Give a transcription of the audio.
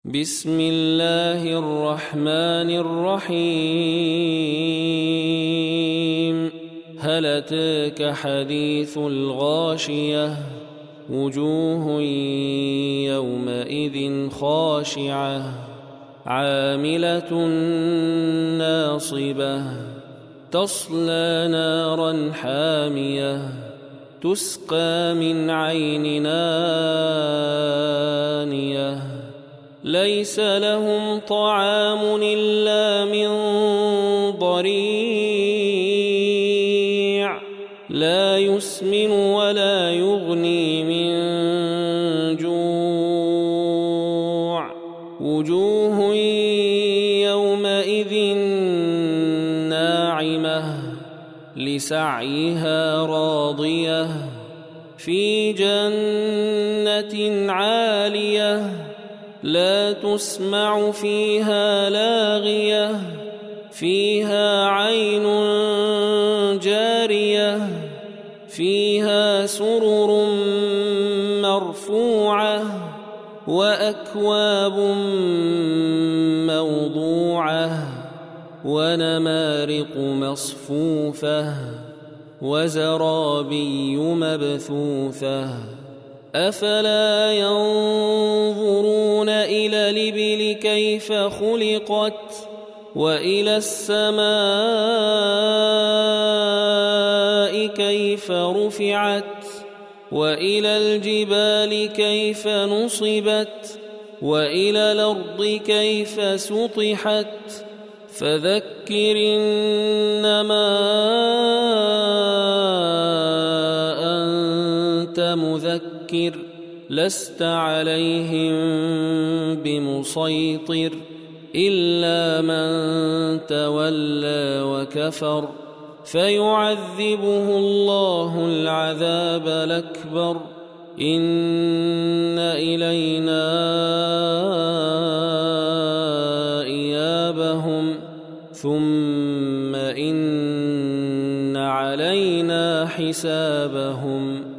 بسم الله الرحمن الرحيم هل أتاك حديث الغاشية وجوه يومئذ خاشعة عاملة ناصبة تصلى نارا حامية تسقى من عين آنية ليس لهم طعام إلا من ضريع لا يسمن ولا يغني من جوع وجوه يومئذ ناعمة لسعيها راضية في جنة عالية لا تسمع فيها لاغية فيها عين جارية فيها سرر مرفوعة وأكواب موضوعة ونمارق مصفوفة وزرابي مبثوثة أفلا ينظرون إلى الإبل كيف خلقت وإلى السماء كيف رفعت وإلى الجبال كيف نصبت وإلى الأرض كيف سطحت فذكر إنما أنت مذكر لست عليهم بمسيطر إلا من تولى وكفر فيعذبه الله العذاب الأكبر إن إلينا إيابهم ثم إن علينا حسابهم